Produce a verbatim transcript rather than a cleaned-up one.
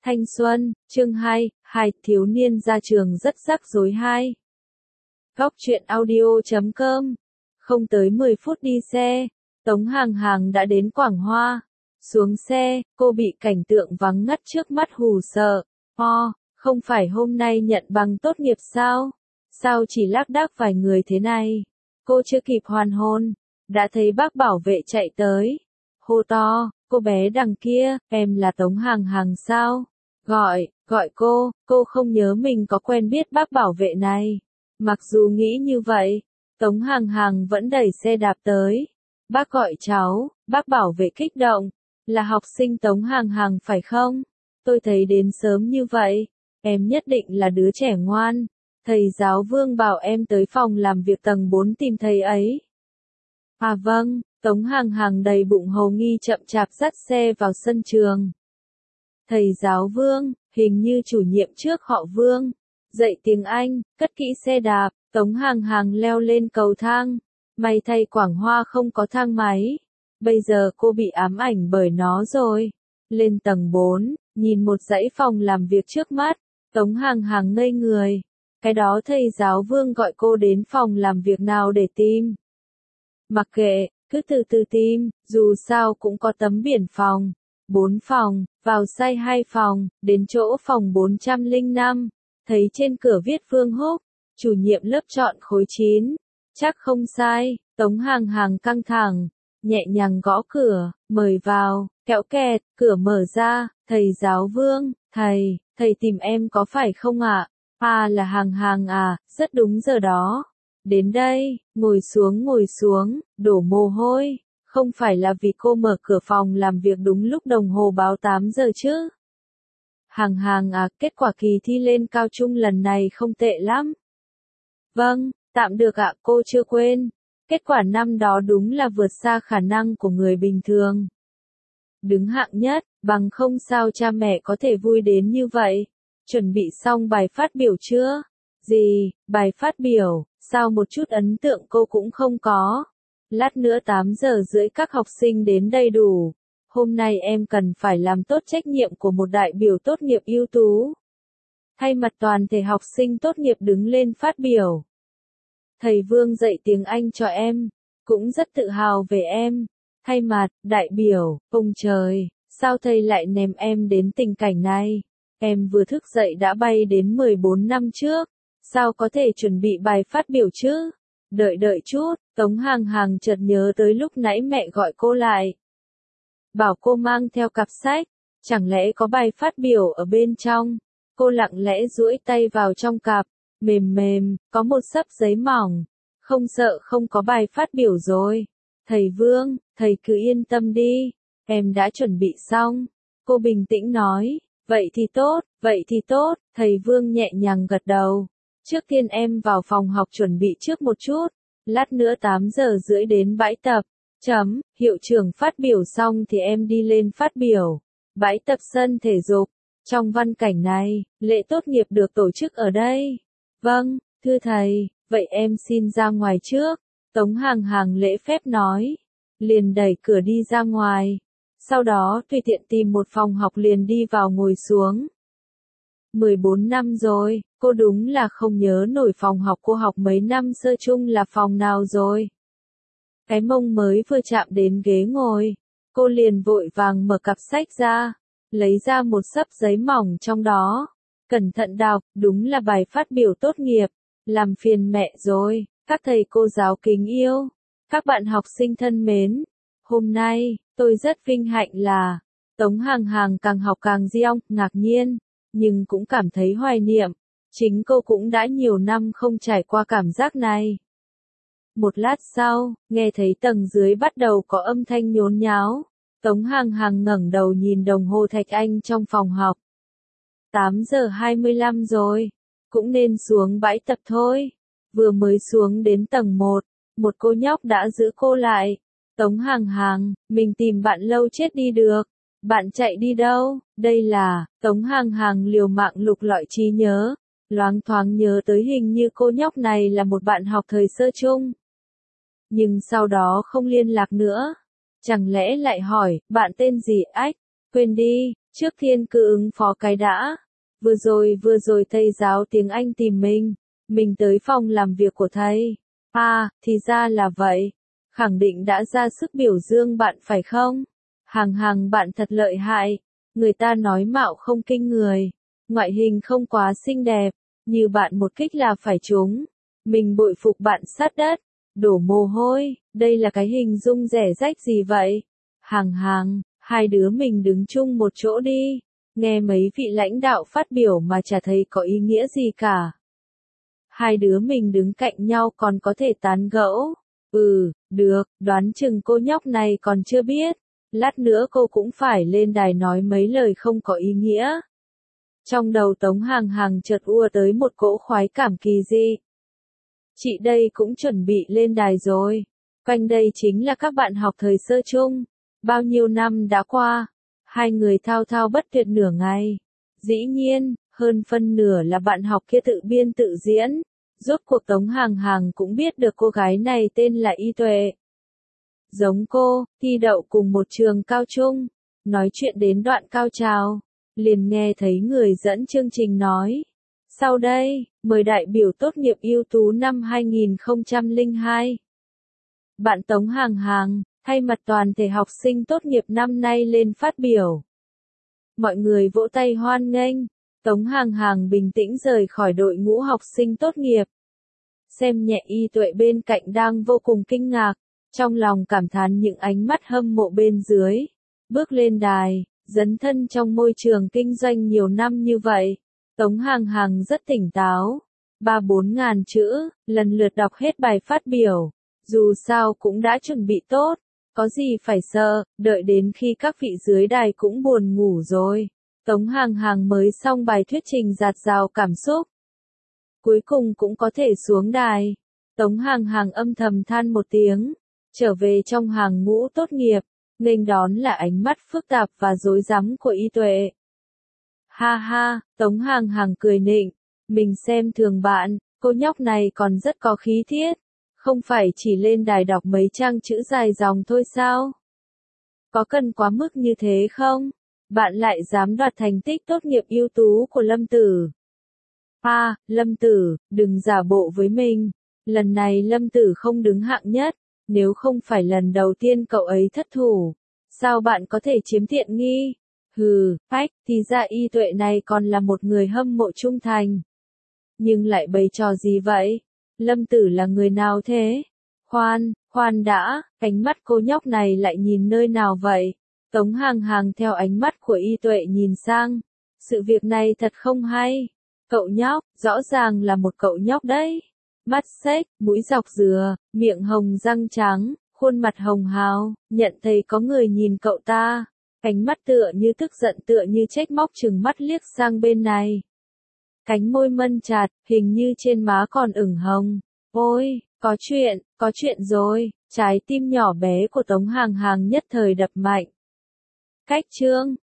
Thanh xuân, chương hai, hai thiếu niên ra trường rất rắc rối hai. Góc truyện audio chấm com. Không tới mười phút đi xe, Tống Hàng Hàng đã đến Quảng Hoa. Xuống xe, cô bị cảnh tượng vắng ngắt trước mắt hù sợ. O, không phải hôm nay nhận bằng tốt nghiệp sao? Sao chỉ lác đác vài người thế này? Cô chưa kịp hoàn hồn, đã thấy bác bảo vệ chạy tới. Hô to, cô bé đằng kia, em là Tống Hàng Hàng sao? Gọi, gọi cô, cô không nhớ mình có quen biết bác bảo vệ này. Mặc dù nghĩ như vậy, Tống Hàng Hàng vẫn đẩy xe đạp tới. Bác gọi cháu, bác bảo vệ kích động. Là học sinh Tống Hàng Hàng phải không? Tôi thấy đến sớm như vậy, em nhất định là đứa trẻ ngoan. Thầy giáo Vương bảo em tới phòng làm việc tầng bốn tìm thầy ấy. À vâng, Tống Hàng Hàng đầy bụng hồ nghi chậm chạp dắt xe vào sân trường. Thầy giáo Vương, hình như chủ nhiệm trước họ Vương, dạy tiếng Anh, cất kỹ xe đạp, Tống Hàng Hàng leo lên cầu thang. May thay Quảng Hoa không có thang máy. Bây giờ cô bị ám ảnh bởi nó rồi. Lên tầng bốn, nhìn một dãy phòng làm việc trước mắt, Tống Hàng Hàng ngây người. Cái đó thầy giáo Vương gọi cô đến phòng làm việc nào để tìm? Mặc kệ, cứ từ từ tìm, dù sao cũng có tấm biển phòng. Bốn phòng, vào sai hai phòng, đến chỗ phòng bốn trăm lẻ năm, thấy trên cửa viết Vương Húc, chủ nhiệm lớp chọn khối chín. Chắc không sai, Tống Hàng Hàng căng thẳng, nhẹ nhàng gõ cửa, mời vào, kéo kẹt, cửa mở ra, thầy giáo Vương, thầy, thầy tìm em có phải không ạ? À là Hàng Hàng à, rất đúng giờ đó. Đến đây, ngồi xuống ngồi xuống, đổ mồ hôi. Không phải là vì cô mở cửa phòng làm việc đúng lúc đồng hồ báo tám giờ chứ? Hàng Hàng à, kết quả kỳ thi lên cao trung lần này không tệ lắm. Vâng, tạm được ạ, cô chưa quên. Kết quả năm đó đúng là vượt xa khả năng của người bình thường. Đứng hạng nhất, bằng không sao cha mẹ có thể vui đến như vậy. Chuẩn bị xong bài phát biểu chưa? Gì, bài phát biểu, sao một chút ấn tượng cô cũng không có? Lát nữa tám giờ rưỡi các học sinh đến đầy đủ. Hôm nay em cần phải làm tốt trách nhiệm của một đại biểu tốt nghiệp ưu tú. Thay mặt toàn thể học sinh tốt nghiệp đứng lên phát biểu. Thầy Vương dạy tiếng Anh cho em, cũng rất tự hào về em. Thay mặt, đại biểu, ông trời, sao thầy lại ném em đến tình cảnh này? Em vừa thức dậy đã bay đến mười bốn năm trước, sao có thể chuẩn bị bài phát biểu chứ? Đợi đợi chút, Tống Hàng Hàng chợt nhớ tới lúc nãy mẹ gọi cô lại. Bảo cô mang theo cặp sách, chẳng lẽ có bài phát biểu ở bên trong? Cô lặng lẽ duỗi tay vào trong cặp, mềm mềm, có một xấp giấy mỏng. Không sợ không có bài phát biểu rồi. Thầy Vương, thầy cứ yên tâm đi, em đã chuẩn bị xong. Cô bình tĩnh nói, vậy thì tốt, vậy thì tốt, thầy Vương nhẹ nhàng gật đầu. Trước tiên em vào phòng học chuẩn bị trước một chút, lát nữa tám giờ rưỡi đến bãi tập. Chấm, hiệu trưởng phát biểu xong thì em đi lên phát biểu. Bãi tập sân thể dục. Trong văn cảnh này, lễ tốt nghiệp được tổ chức ở đây. Vâng, thưa thầy, vậy em xin ra ngoài trước. Tống Hàng Hàng lễ phép nói. Liền đẩy cửa đi ra ngoài. Sau đó tùy tiện tìm một phòng học liền đi vào ngồi xuống. mười bốn năm rồi, cô đúng là không nhớ nổi phòng học cô học mấy năm sơ chung là phòng nào rồi. Cái mông mới vừa chạm đến ghế ngồi, cô liền vội vàng mở cặp sách ra, lấy ra một xấp giấy mỏng trong đó. Cẩn thận đọc, đúng là bài phát biểu tốt nghiệp. Làm phiền mẹ rồi, các thầy cô giáo kính yêu, các bạn học sinh thân mến. Hôm nay, tôi rất vinh hạnh là, Tống Hàng Hàng càng học càng giong, ngạc nhiên, nhưng cũng cảm thấy hoài niệm. Chính cô cũng đã nhiều năm không trải qua cảm giác này. Một lát sau, nghe thấy tầng dưới bắt đầu có âm thanh nhốn nháo. Tống Hàng Hàng ngẩng đầu nhìn đồng hồ thạch anh trong phòng học. tám giờ hai mươi lăm rồi, cũng nên xuống bãi tập thôi. Vừa mới xuống đến tầng một, một cô nhóc đã giữ cô lại. Tống Hàng Hàng, mình tìm bạn lâu chết đi được. Bạn chạy đi đâu? Đây là, Tống Hàng Hàng liều mạng lục lọi trí nhớ. Loáng thoáng nhớ tới hình như cô nhóc này là một bạn học thời sơ chung. Nhưng sau đó không liên lạc nữa. Chẳng lẽ lại hỏi, bạn tên gì ách? Quên đi, trước tiên cứ ứng phó cái đã. Vừa rồi vừa rồi thầy giáo tiếng Anh tìm mình. Mình tới phòng làm việc của thầy. À, thì ra là vậy. Khẳng định đã ra sức biểu dương bạn phải không? Hàng hàng bạn thật lợi hại. Người ta nói mạo không kinh người. Ngoại hình không quá xinh đẹp. Như bạn một kích là phải trúng. Mình bội phục bạn sát đất. Đổ mồ hôi. Đây là cái hình dung rẻ rách gì vậy? Hàng hàng, hai đứa mình đứng chung một chỗ đi. Nghe mấy vị lãnh đạo phát biểu mà chả thấy có ý nghĩa gì cả. Hai đứa mình đứng cạnh nhau còn có thể tán gẫu. Ừ, được, đoán chừng cô nhóc này còn chưa biết. Lát nữa cô cũng phải lên đài nói mấy lời không có ý nghĩa. Trong đầu Tống Hàng Hàng chợt ùa tới một cỗ khoái cảm kỳ dị. Chị đây cũng chuẩn bị lên đài rồi. Quanh đây chính là các bạn học thời sơ chung. Bao nhiêu năm đã qua. Hai người thao thao bất tuyệt nửa ngày. Dĩ nhiên, hơn phân nửa là bạn học kia tự biên tự diễn. Rốt cuộc Tống Hàng Hàng cũng biết được cô gái này tên là Y Tuệ. Giống cô, thi đậu cùng một trường cao trung. Nói chuyện đến đoạn cao trào. Liền nghe thấy người dẫn chương trình nói. Sau đây, mời đại biểu tốt nghiệp ưu tú năm hai nghìn không trăm lẻ hai. Bạn Tống Hàng Hàng, thay mặt toàn thể học sinh tốt nghiệp năm nay lên phát biểu. Mọi người vỗ tay hoan nghênh. Tống Hàng Hàng bình tĩnh rời khỏi đội ngũ học sinh tốt nghiệp. Xem nhẹ Y Tuệ bên cạnh đang vô cùng kinh ngạc. Trong lòng cảm thán những ánh mắt hâm mộ bên dưới. Bước lên đài, dấn thân trong môi trường kinh doanh nhiều năm như vậy. Tống Hàng Hàng rất tỉnh táo. Ba bốn ngàn chữ, lần lượt đọc hết bài phát biểu. Dù sao cũng đã chuẩn bị tốt. Có gì phải sợ, đợi đến khi các vị dưới đài cũng buồn ngủ rồi. Tống Hàng Hàng mới xong bài thuyết trình dạt dào cảm xúc. Cuối cùng cũng có thể xuống đài. Tống Hàng Hàng âm thầm than một tiếng. Trở về trong hàng ngũ tốt nghiệp. Nghênh đón là ánh mắt phức tạp và rối rắm của Y Tuệ. Ha ha, Tống Hàng Hàng cười nịnh. Mình xem thường bạn, cô nhóc này còn rất có khí thiết. Không phải chỉ lên đài đọc mấy trang chữ dài dòng thôi sao? Có cần quá mức như thế không? Bạn lại dám đoạt thành tích tốt nghiệp ưu tú của Lâm Tử. À, Lâm Tử, đừng giả bộ với mình. Lần này Lâm Tử không đứng hạng nhất. Nếu không phải lần đầu tiên cậu ấy thất thủ. Sao bạn có thể chiếm tiện nghi? Hừ, phách, thì ra Y Tuệ này còn là một người hâm mộ trung thành. Nhưng lại bày trò gì vậy? Lâm Tử là người nào thế? Khoan, khoan đã, ánh mắt cô nhóc này lại nhìn nơi nào vậy? Tống Hàng Hàng theo ánh mắt của Y Tuệ nhìn sang. Sự việc này thật không hay. Cậu nhóc, rõ ràng là một cậu nhóc đấy. Mắt xếch, mũi dọc dừa, miệng hồng răng trắng, khuôn mặt hồng hào, nhận thấy có người nhìn cậu ta. Ánh mắt tựa như tức giận tựa như trách móc chừng mắt liếc sang bên này. Cánh môi mân chặt, hình như trên má còn ửng hồng. Ôi, có chuyện, có chuyện rồi, trái tim nhỏ bé của Tống Hàng Hàng nhất thời đập mạnh. Cách chương,